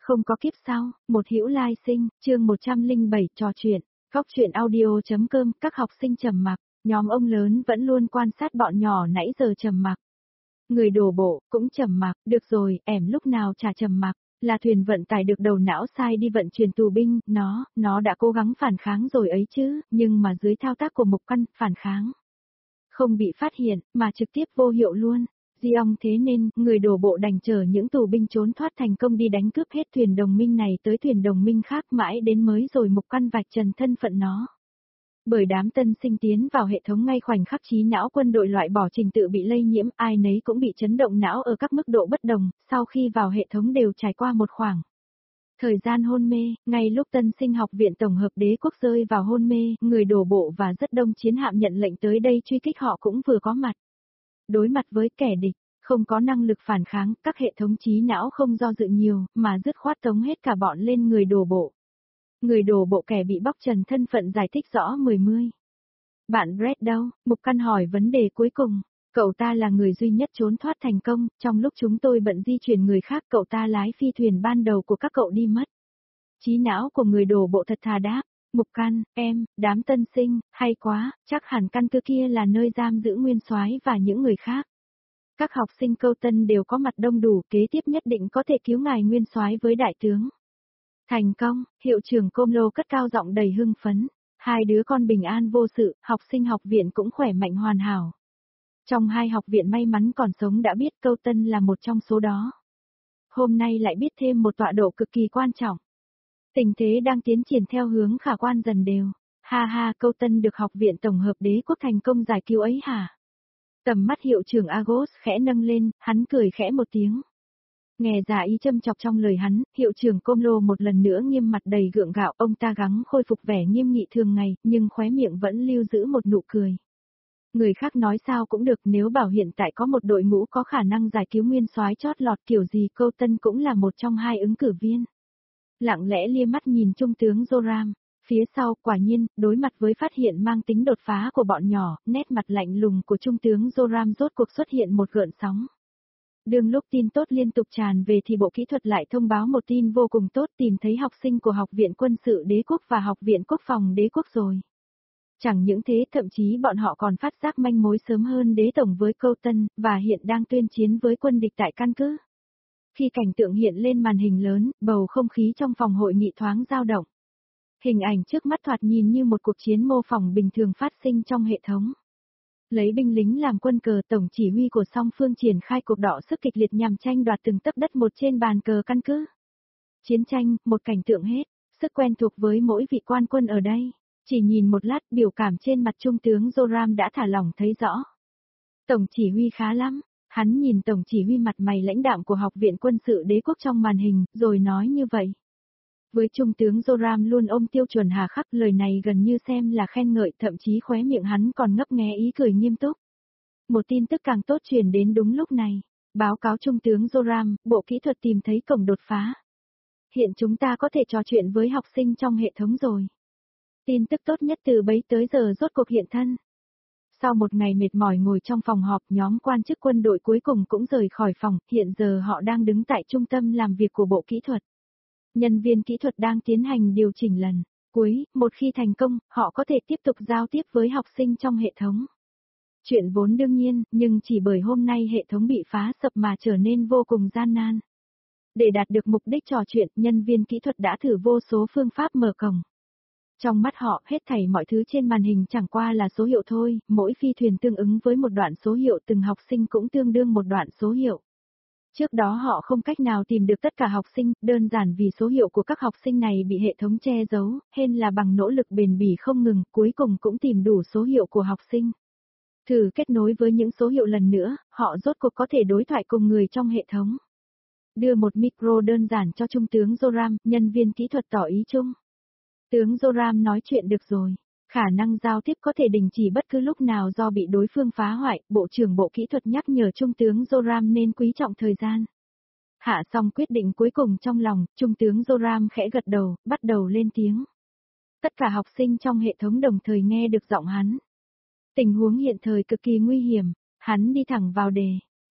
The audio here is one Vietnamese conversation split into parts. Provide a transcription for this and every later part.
Không có kiếp sau, một hữu lai sinh, chương 107 trò chuyện, góc chuyện audio.com, các học sinh trầm mặc, nhóm ông lớn vẫn luôn quan sát bọn nhỏ nãy giờ trầm mặc. Người đổ bộ, cũng trầm mặc, được rồi, ẻm lúc nào chả trầm mặc, là thuyền vận tải được đầu não sai đi vận chuyển tù binh, nó đã cố gắng phản kháng rồi ấy chứ, nhưng mà dưới thao tác của Mục Căn, phản kháng không bị phát hiện, mà trực tiếp vô hiệu luôn. Giong thế nên, người đổ bộ đành chờ những tù binh trốn thoát thành công đi đánh cướp hết thuyền đồng minh này tới thuyền đồng minh khác mãi đến mới rồi Mục Căn vạch trần thân phận nó. Bởi đám tân sinh tiến vào hệ thống ngay khoảnh khắc trí não quân đội loại bỏ trình tự bị lây nhiễm, ai nấy cũng bị chấn động não ở các mức độ bất đồng, sau khi vào hệ thống đều trải qua một khoảng thời gian hôn mê, ngay lúc tân sinh học viện tổng hợp đế quốc rơi vào hôn mê, người đổ bộ và rất đông chiến hạm nhận lệnh tới đây truy kích họ cũng vừa có mặt. Đối mặt với kẻ địch, không có năng lực phản kháng, các hệ thống trí não không do dự nhiều, mà dứt khoát tống hết cả bọn lên người đổ bộ. Người đổ bộ kẻ bị bóc trần thân phận giải thích rõ mười mươi. Bạn Brett đâu? Mục Căn hỏi vấn đề cuối cùng. Cậu ta là người duy nhất trốn thoát thành công, trong lúc chúng tôi bận di chuyển người khác cậu ta lái phi thuyền ban đầu của các cậu đi mất. Trí não của người đổ bộ thật thà đáp. Mục Căn, đám tân sinh, hay quá, chắc hẳn căn cứ kia là nơi giam giữ Nguyên Soái và những người khác. Các học sinh Câu Tân đều có mặt đông đủ, kế tiếp nhất định có thể cứu ngài Nguyên Soái với đại tướng. Thành công, hiệu trưởng Côm Lô cất cao giọng đầy hưng phấn. Hai đứa con bình an vô sự, học sinh học viện cũng khỏe mạnh hoàn hảo. Trong hai học viện may mắn còn sống đã biết Câu Tân là một trong số đó. Hôm nay lại biết thêm một tọa độ cực kỳ quan trọng. Tình thế đang tiến triển theo hướng khả quan dần đều. Ha ha, Câu Tân được học viện tổng hợp đế quốc thành công giải cứu ấy hả? Tầm mắt hiệu trưởng Agos khẽ nâng lên, hắn cười khẽ một tiếng. Nghe ra ý châm chọc trong lời hắn, hiệu trưởng Côm Lô một lần nữa nghiêm mặt đầy gượng gạo, ông ta gắng khôi phục vẻ nghiêm nghị thường ngày, nhưng khóe miệng vẫn lưu giữ một nụ cười. Người khác nói sao cũng được, nếu bảo hiện tại có một đội ngũ có khả năng giải cứu Nguyên Soái chót lọt kiểu gì Câu Tân cũng là một trong hai ứng cử viên. Lặng lẽ lia mắt nhìn trung tướng Zoram. Phía sau, quả nhiên, đối mặt với phát hiện mang tính đột phá của bọn nhỏ, nét mặt lạnh lùng của trung tướng Zoram rốt cuộc xuất hiện một gợn sóng. Đương lúc tin tốt liên tục tràn về thì Bộ Kỹ thuật lại thông báo một tin vô cùng tốt, tìm thấy học sinh của Học viện Quân sự Đế quốc và Học viện Quốc phòng Đế quốc rồi. Chẳng những thế, thậm chí bọn họ còn phát giác manh mối sớm hơn đế tổng với Câu Tân, và hiện đang tuyên chiến với quân địch tại căn cứ. Khi cảnh tượng hiện lên màn hình lớn, bầu không khí trong phòng hội nghị thoáng dao động. Hình ảnh trước mắt thoạt nhìn như một cuộc chiến mô phỏng bình thường phát sinh trong hệ thống. Lấy binh lính làm quân cờ, tổng chỉ huy của song phương triển khai cuộc đọ sức kịch liệt nhằm tranh đoạt từng tấc đất một trên bàn cờ căn cứ. Chiến tranh, một cảnh tượng hết, sức quen thuộc với mỗi vị quan quân ở đây. Chỉ nhìn một lát, biểu cảm trên mặt trung tướng Zoram đã thả lỏng thấy rõ. Tổng chỉ huy khá lắm. Hắn nhìn tổng chỉ huy mặt mày lãnh đạm của Học viện Quân sự Đế quốc trong màn hình, rồi nói như vậy. Với trung tướng Zoram luôn ôm tiêu chuẩn hà khắc, lời này gần như xem là khen ngợi, thậm chí khóe miệng hắn còn ngấp nghé ý cười nghiêm túc. Một tin tức càng tốt truyền đến đúng lúc này. Báo cáo trung tướng Zoram, Bộ Kỹ thuật tìm thấy cổng đột phá. Hiện chúng ta có thể trò chuyện với học sinh trong hệ thống rồi. Tin tức tốt nhất từ bấy tới giờ rốt cuộc hiện thân. Sau một ngày mệt mỏi ngồi trong phòng họp, nhóm quan chức quân đội cuối cùng cũng rời khỏi phòng, hiện giờ họ đang đứng tại trung tâm làm việc của Bộ Kỹ thuật. Nhân viên kỹ thuật đang tiến hành điều chỉnh lần cuối, một khi thành công, họ có thể tiếp tục giao tiếp với học sinh trong hệ thống. Chuyện vốn đương nhiên, nhưng chỉ bởi hôm nay hệ thống bị phá sập mà trở nên vô cùng gian nan. Để đạt được mục đích trò chuyện, nhân viên kỹ thuật đã thử vô số phương pháp mở cổng. Trong mắt họ, hết thảy mọi thứ trên màn hình chẳng qua là số hiệu thôi, mỗi phi thuyền tương ứng với một đoạn số hiệu, từng học sinh cũng tương đương một đoạn số hiệu. Trước đó họ không cách nào tìm được tất cả học sinh, đơn giản vì số hiệu của các học sinh này bị hệ thống che giấu, hên là bằng nỗ lực bền bỉ không ngừng, cuối cùng cũng tìm đủ số hiệu của học sinh. Thử kết nối với những số hiệu lần nữa, họ rốt cuộc có thể đối thoại cùng người trong hệ thống. Đưa một micro đơn giản cho trung tướng Zoram, nhân viên kỹ thuật tỏ ý chung. Tướng Zoram nói chuyện được rồi. Khả năng giao tiếp có thể đình chỉ bất cứ lúc nào do bị đối phương phá hoại, Bộ trưởng Bộ Kỹ thuật nhắc nhở Trung tướng Zoram nên quý trọng thời gian. Hạ xong quyết định cuối cùng trong lòng, Trung tướng Zoram khẽ gật đầu, bắt đầu lên tiếng. Tất cả học sinh trong hệ thống đồng thời nghe được giọng hắn. Tình huống hiện thời cực kỳ nguy hiểm, hắn đi thẳng vào đề.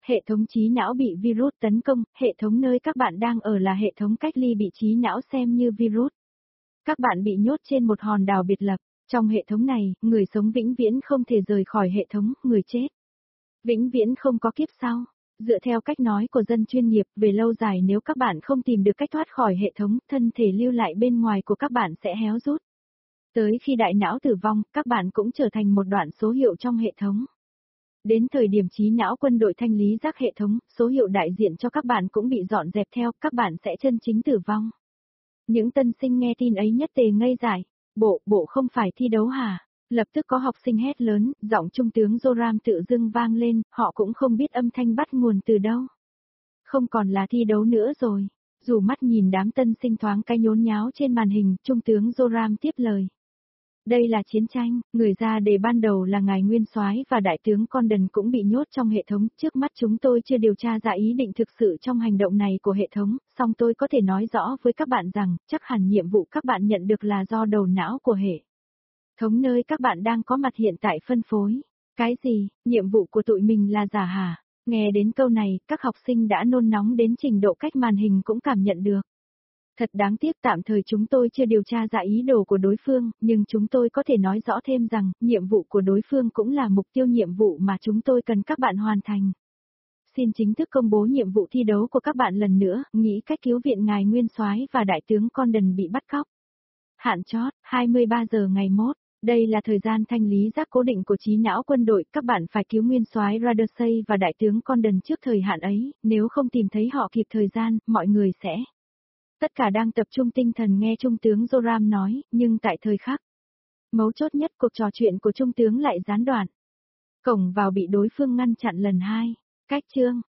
Hệ thống trí não bị virus tấn công, hệ thống nơi các bạn đang ở là hệ thống cách ly bị trí não xem như virus. Các bạn bị nhốt trên một hòn đảo biệt lập. Trong hệ thống này, người sống vĩnh viễn không thể rời khỏi hệ thống, người chết vĩnh viễn không có kiếp sau. Dựa theo cách nói của dân chuyên nghiệp, về lâu dài nếu các bạn không tìm được cách thoát khỏi hệ thống, thân thể lưu lại bên ngoài của các bạn sẽ héo rút. Tới khi đại não tử vong, các bạn cũng trở thành một đoạn số hiệu trong hệ thống. Đến thời điểm trí não quân đội thanh lý rác hệ thống, số hiệu đại diện cho các bạn cũng bị dọn dẹp theo, các bạn sẽ chân chính tử vong. Những tân sinh nghe tin ấy nhất tề ngây dại. Bộ không phải thi đấu hả? Lập tức có học sinh hét lớn, giọng trung tướng Joram tự dưng vang lên, họ cũng không biết âm thanh bắt nguồn từ đâu. Không còn là thi đấu nữa rồi. Dù mắt nhìn đám tân sinh thoáng cái nhốn nháo trên màn hình, trung tướng Joram tiếp lời. Đây là chiến tranh, người ra đề ban đầu là ngài Nguyên Soái và đại tướng Condon cũng bị nhốt trong hệ thống, trước mắt chúng tôi chưa điều tra ra ý định thực sự trong hành động này của hệ thống, song tôi có thể nói rõ với các bạn rằng, chắc hẳn nhiệm vụ các bạn nhận được là do đầu não của hệ thống nơi các bạn đang có mặt hiện tại phân phối. Cái gì, nhiệm vụ của tụi mình là giả hả? Nghe đến câu này, các học sinh đã nôn nóng đến trình độ cách màn hình cũng cảm nhận được. Thật đáng tiếc tạm thời chúng tôi chưa điều tra ra ý đồ của đối phương, nhưng chúng tôi có thể nói rõ thêm rằng, nhiệm vụ của đối phương cũng là mục tiêu nhiệm vụ mà chúng tôi cần các bạn hoàn thành. Xin chính thức công bố nhiệm vụ thi đấu của các bạn lần nữa, nghĩ cách cứu viện ngài Nguyên Soái và đại tướng Condon bị bắt cóc. Hạn chót, 23 giờ ngày mốt. Đây là thời gian thanh lý rác cố định của trí não quân đội, các bạn phải cứu Nguyên Soái Radersey và đại tướng Condon trước thời hạn ấy, nếu không tìm thấy họ kịp thời gian, mọi người sẽ. Tất cả đang tập trung tinh thần nghe Trung tướng Joram nói, nhưng tại thời khắc mấu chốt nhất cuộc trò chuyện của Trung tướng lại gián đoạn. Cổng vào bị đối phương ngăn chặn lần hai. Cách chương